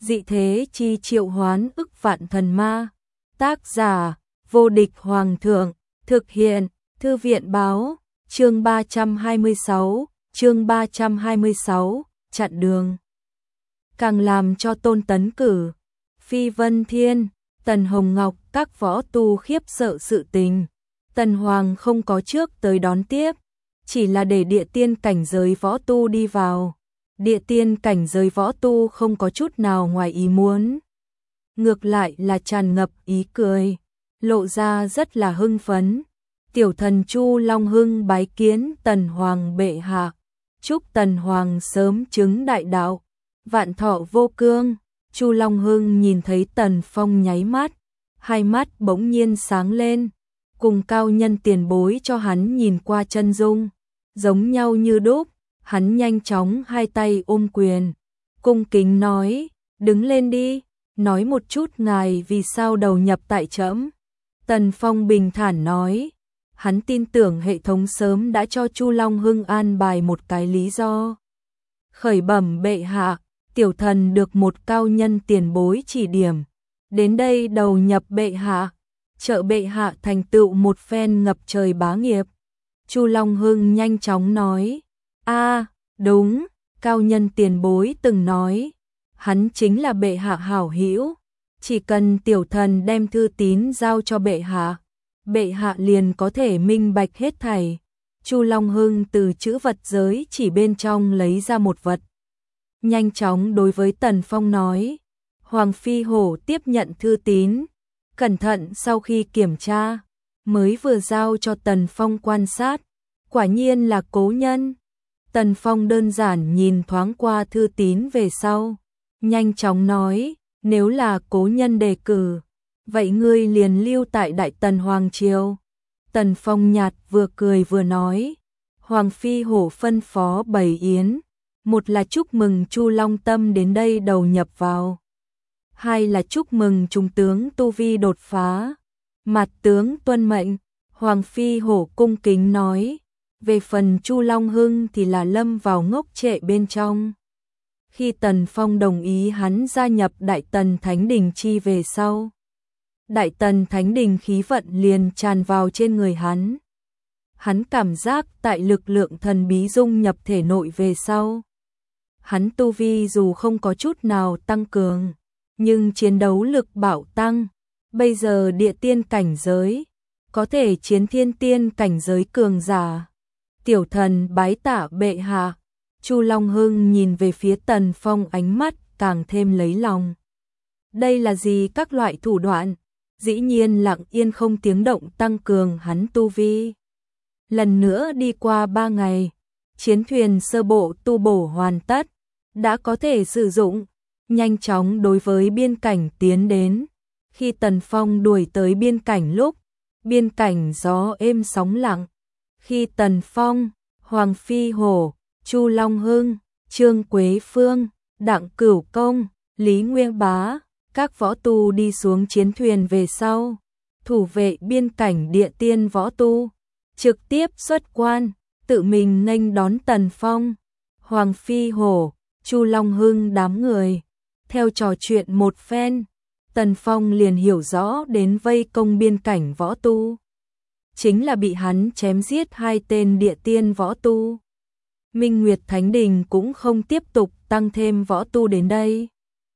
Dị thế chi triệu hoán ức vạn thần ma. Tác giả: Vô địch hoàng thượng. Thực hiện: Thư viện báo. Chương 326, chặn đường. Càng làm cho Tôn Tấn Cử, Phi Vân Thiên, Tần Hồng Ngọc các võ tu khiếp sợ sự tình. Tần Hoàng không có trước tới đón tiếp, chỉ là để địa tiên cảnh giới võ tu đi vào. Địa tiên cảnh giới võ tu không có chút nào ngoài ý muốn. Ngược lại là tràn ngập ý cười, lộ ra rất là hưng phấn. Tiểu thần Chu Long Hưng bái kiến Tần Hoàng bệ hạ, chúc Tần Hoàng sớm chứng đại đạo, vạn thọ vô cương. Chu Long Hưng nhìn thấy Tần Phong nháy mắt, hai mắt bỗng nhiên sáng lên, cùng cao nhân tiền bối cho hắn nhìn qua chân dung, giống nhau như đúc. Hắn nhanh chóng hai tay ôm quyền, cung kính nói, đứng lên đi, nói một chút ngài vì sao đầu nhập tại trẫm. Tần Phong bình thản nói, hắn tin tưởng hệ thống sớm đã cho Chu Long Hưng an bài một cái lý do. Khởi bẩm bệ hạ, tiểu thần được một cao nhân tiền bối chỉ điểm, đến đây đầu nhập bệ hạ, trợ bệ hạ thành tựu một phen ngập trời bá nghiệp. Chu Long Hưng nhanh chóng nói, đúng, cao nhân tiền bối từng nói, hắn chính là bệ hạ hảo hữu, chỉ cần tiểu thần đem thư tín giao cho bệ hạ liền có thể minh bạch hết thảy. Chu Long Hưng từ chữ vật giới chỉ bên trong lấy ra một vật, nhanh chóng đối với Tần Phong nói, Hoàng Phi Hổ tiếp nhận thư tín, cẩn thận sau khi kiểm tra, mới vừa giao cho Tần Phong quan sát, quả nhiên là cố nhân. Tần Phong đơn giản nhìn thoáng qua thư tín về sau, nhanh chóng nói, nếu là cố nhân đề cử, vậy ngươi liền lưu tại Đại Tần Hoàng Triều. Tần Phong nhạt vừa cười vừa nói, Hoàng Phi Hổ phân phó bày yến, một là chúc mừng Chu Long Tâm đến đây đầu nhập vào, hai là chúc mừng trung tướng tu vi đột phá. Mặt tướng tuân mệnh. Hoàng Phi Hổ cung kính nói, về phần Chu Long Hưng thì là lâm vào ngốc trệ bên trong. Khi Tần Phong đồng ý hắn gia nhập Đại Tần Thánh Đình chi về sau, Đại Tần Thánh Đình khí vận liền tràn vào trên người hắn. Hắn cảm giác tại lực lượng thần bí dung nhập thể nội về sau, hắn tu vi dù không có chút nào tăng cường, nhưng chiến đấu lực bạo tăng. Bây giờ địa tiên cảnh giới, có thể chiến thiên tiên cảnh giới cường giả. Tiểu thần bái tạ bệ hạ. Chu Long Hưng nhìn về phía Tần Phong, ánh mắt càng thêm lấy lòng. Đây là gì các loại thủ đoạn? Dĩ nhiên lặng yên không tiếng động tăng cường hắn tu vi. Lần nữa đi qua 3 ngày, chiến thuyền sơ bộ tu bổ hoàn tất, đã có thể sử dụng, nhanh chóng đối với biên cảnh tiến đến. Khi Tần Phong đuổi tới biên cảnh lúc, biên cảnh gió êm sóng lặng. Khi Tần Phong, Hoàng Phi Hổ, Chu Long Hưng, Trương Quế Phương, Đặng Cửu Công, Lý Nguyên Bá, các võ tu đi xuống chiến thuyền về sau, thủ vệ biên cảnh địa tiên võ tu, trực tiếp xuất quan, tự mình nghênh đón Tần Phong, Hoàng Phi Hổ, Chu Long Hưng đám người. Theo trò chuyện một phen, Tần Phong liền hiểu rõ đến vây công biên cảnh võ tu, chính là bị hắn chém giết 2 tên địa tiên võ tu. Minh Nguyệt Thánh Đình cũng không tiếp tục tăng thêm võ tu đến đây.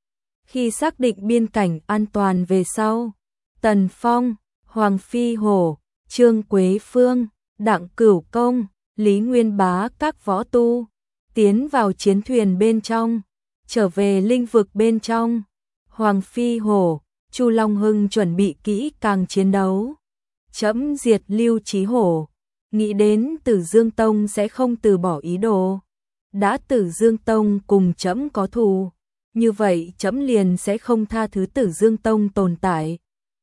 Khi xác định biên cảnh an toàn về sau, Tần Phong, Hoàng Phi Hổ, Trương Quế Phương, Đặng Cửu Công, Lý Nguyên Bá các võ tu tiến vào chiến thuyền bên trong, trở về linh vực bên trong. Hoàng Phi Hổ, Chu Long Hưng chuẩn bị kỹ càng chiến đấu. Trẫm diệt Lưu Chí Hổ, nghĩ đến Tử Dương Tông sẽ không từ bỏ ý đồ. Đã Tử Dương Tông cùng trẫm có thù, như vậy trẫm liền sẽ không tha thứ Tử Dương Tông tồn tại.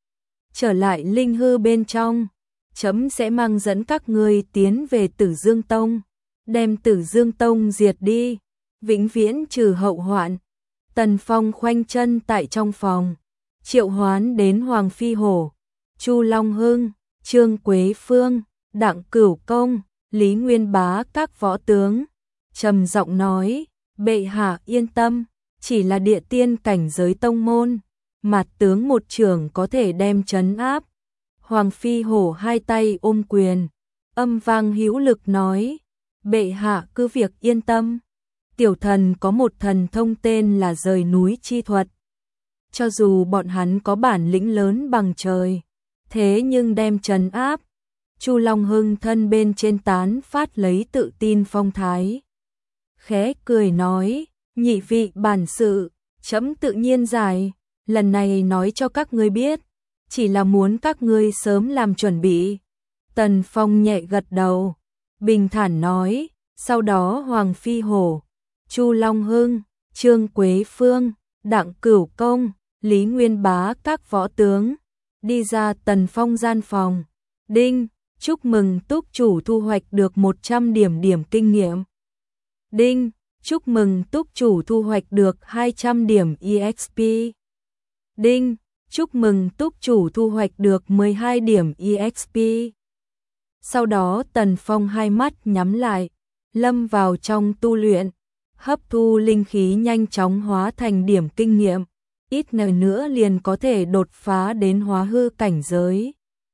Trở lại linh hư bên trong, trẫm sẽ mang dẫn các ngươi tiến về Tử Dương Tông, đem Tử Dương Tông diệt đi, vĩnh viễn trừ hậu hoạn. Tần Phong khoanh chân tại trong phòng, triệu hoán đến Hoàng Phi Hổ, Chu Long Hưng, Trương Quế Phương, Đặng Cửu Công, Lý Nguyên Bá các võ tướng, trầm giọng nói, bệ hạ yên tâm, chỉ là địa tiên cảnh giới tông môn, mạt tướng một trưởng có thể đem trấn áp. Hoàng Phi Hổ hai tay ôm quyền, âm vang hữu lực nói, bệ hạ cứ việc yên tâm, tiểu thần có một thần thông tên là rời núi chi thuật. Cho dù bọn hắn có bản lĩnh lớn bằng trời, thế nhưng đem trấn áp. Chu Long Hưng thân bên trên tán phát lấy tự tin phong thái. Khẽ cười nói, nhị vị bản sự, trẫm tự nhiên giải, lần này nói cho các ngươi biết, chỉ là muốn các ngươi sớm làm chuẩn bị. Tần Phong nhẹ gật đầu, bình thản nói, sau đó Hoàng Phi Hổ, Chu Long Hưng, Trương Quế Phương, Đặng Cửu Công, Lý Nguyên Bá các võ tướng, đi ra Tần Phong gian phòng. Đinh, chúc mừng túc chủ thu hoạch được 100 điểm kinh nghiệm. Đinh, chúc mừng túc chủ thu hoạch được 200 điểm EXP. Đinh, chúc mừng túc chủ thu hoạch được 12 điểm EXP. Sau đó Tần Phong hai mắt nhắm lại, lâm vào trong tu luyện, hấp thu linh khí nhanh chóng hóa thành điểm kinh nghiệm, ít ngày nữa liền có thể đột phá đến hóa hư cảnh giới.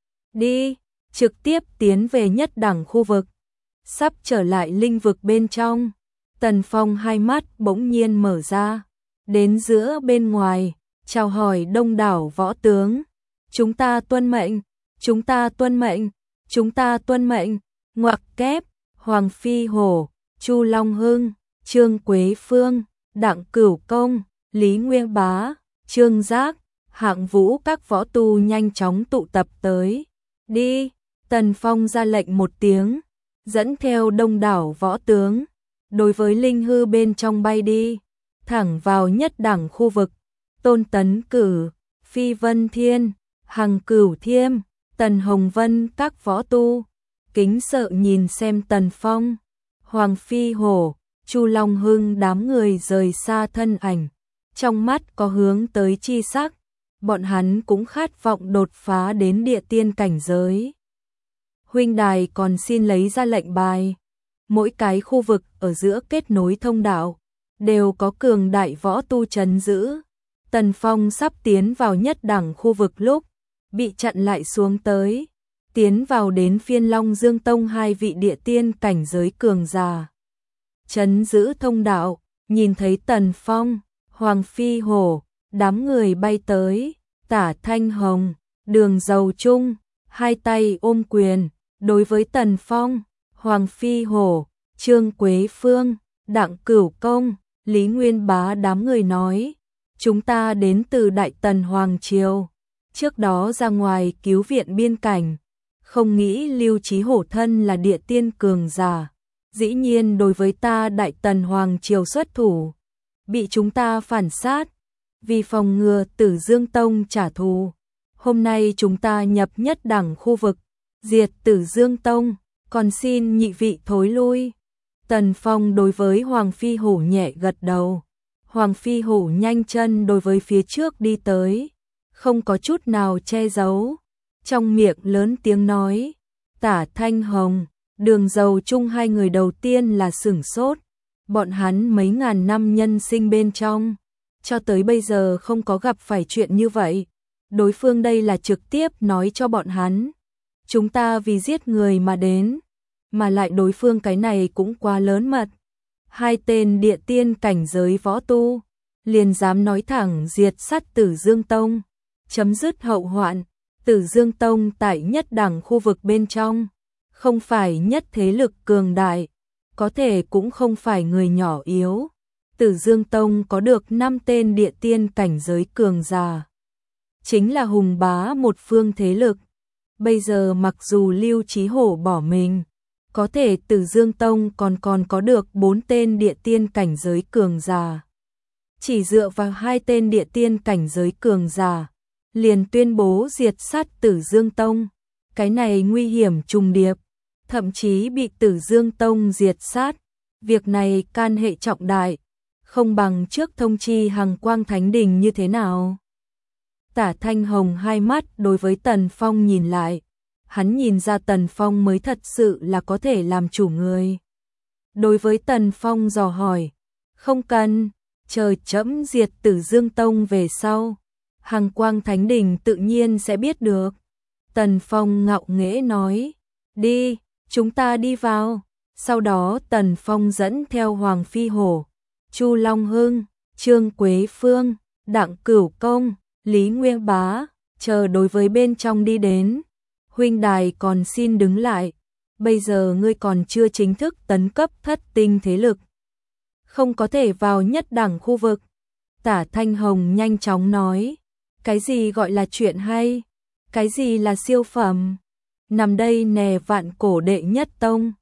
Đi, trực tiếp tiến về nhất đẳng khu vực. Sắp trở lại linh vực bên trong, Tần Phong hai mắt bỗng nhiên mở ra, đến giữa bên ngoài, chào hỏi đông đảo võ tướng. Chúng ta tuân mệnh, chúng ta tuân mệnh, chúng ta tuân mệnh. Ngoặc kép, Hoàng Phi Hổ, Chu Long Hưng, Trương Quế Phương, Đặng Cửu Công, Lý Nguyên Bá, Trương Giác, Hạng Vũ các võ tu nhanh chóng tụ tập tới. Đi, Tần Phong ra lệnh một tiếng, dẫn theo đông đảo võ tướng, đối với linh hư bên trong bay đi, thẳng vào nhất đẳng khu vực. Tôn Tấn Cử, Phi Vân Thiên, Hằng Cửu Thiêm, Tần Hồng Vân các võ tu, kính sợ nhìn xem Tần Phong. Hoàng Phi Hổ, Chu Long Hưng đám người rời xa thân ảnh, trong mắt có hướng tới chi sắc, bọn hắn cũng khát vọng đột phá đến địa tiên cảnh giới. Huynh đài còn xin lấy ra lệnh bài, mỗi cái khu vực ở giữa kết nối thông đạo, đều có cường đại võ tu trấn giữ. Tần Phong sắp tiến vào nhất đẳng khu vực lúc, bị chặn lại xuống tới, tiến vào đến phiên Long Dương Tông hai vị địa tiên cảnh giới cường giả. Trấn giữ thông đạo, nhìn thấy Tần Phong, Hoàng Phi Hổ, đám người bay tới, Tả Thanh Hồng, Đường Dầu Trung, hai tay ôm quyền, đối với Tần Phong, Hoàng Phi Hổ, Trương Quế Phương, Đặng Cửu Công, Lý Nguyên Bá đám người nói, chúng ta đến từ Đại Tần Hoàng Triều, trước đó ra ngoài cứu viện biên cảnh, không nghĩ Lưu Chí Hổ thân là địa tiên cường giả, dĩ nhiên đối với ta Đại Tần Hoàng Triều xuất thủ, bị chúng ta phản sát, vì phòng ngừa Tử Dương Tông trả thù. Hôm nay chúng ta nhập nhất đẳng khu vực, diệt Tử Dương Tông, còn xin nhị vị thối lui. Tần Phong đối với Hoàng Phi Hổ nhẹ gật đầu. Hoàng Phi Hổ nhanh chân đối với phía trước đi tới, không có chút nào che giấu, trong miệng lớn tiếng nói. Tả Thanh Hồng, Đường Dầu Trung hai người đầu tiên là sửng sốt, bọn hắn mấy ngàn năm nhân sinh bên trong, cho tới bây giờ không có gặp phải chuyện như vậy. Đối phương đây là trực tiếp nói cho bọn hắn, chúng ta vì giết người mà đến, mà lại đối phương cái này cũng quá lớn mật. Hai tên địa tiên cảnh giới võ tu, liền dám nói thẳng diệt sát Tử Dương Tông, chấm dứt hậu hoạn. Tử Dương Tông tại nhất đẳng khu vực bên trong, không phải nhất thế lực cường đại, có thể cũng không phải người nhỏ yếu. Tử Dương Tông có được 5 tên địa tiên cảnh giới cường giả, chính là hùng bá một phương thế lực. Bây giờ mặc dù Lưu Chí Hổ bỏ mình, có thể Tử Dương Tông còn có được 4 tên địa tiên cảnh giới cường giả. Chỉ dựa vào 2 tên địa tiên cảnh giới cường giả, liền tuyên bố diệt sát Tử Dương Tông. Cái này nguy hiểm trùng điệp, thậm chí bị Tử Dương Tông diệt sát. Việc này can hệ trọng đại, không bằng trước thông chi Hằng Quang Thánh Đình như thế nào. Tả Thanh Hồng hai mắt đối với Tần Phong nhìn lại, hắn nhìn ra Tần Phong mới thật sự là có thể làm chủ người. Đối với Tần Phong dò hỏi, không cần, chờ trẫm diệt Tử Dương Tông về sau, Hằng Quang Thánh Đình tự nhiên sẽ biết được. Tần Phong ngạo nghễ nói, đi, chúng ta đi vào. Sau đó Tần Phong dẫn theo Hoàng Phi Hổ, Chu Long Hưng, Trương Quế Phương, Đặng Cửu Công, Lý Nguyên Bá, chờ đối với bên trong đi đến. Huynh đài còn xin đứng lại, bây giờ ngươi còn chưa chính thức tấn cấp thất tinh thế lực, không có thể vào nhất đẳng khu vực. Tả Thanh Hồng nhanh chóng nói, cái gì gọi là chuyện hay, cái gì là siêu phẩm, nằm đây nè vạn cổ đệ nhất tông.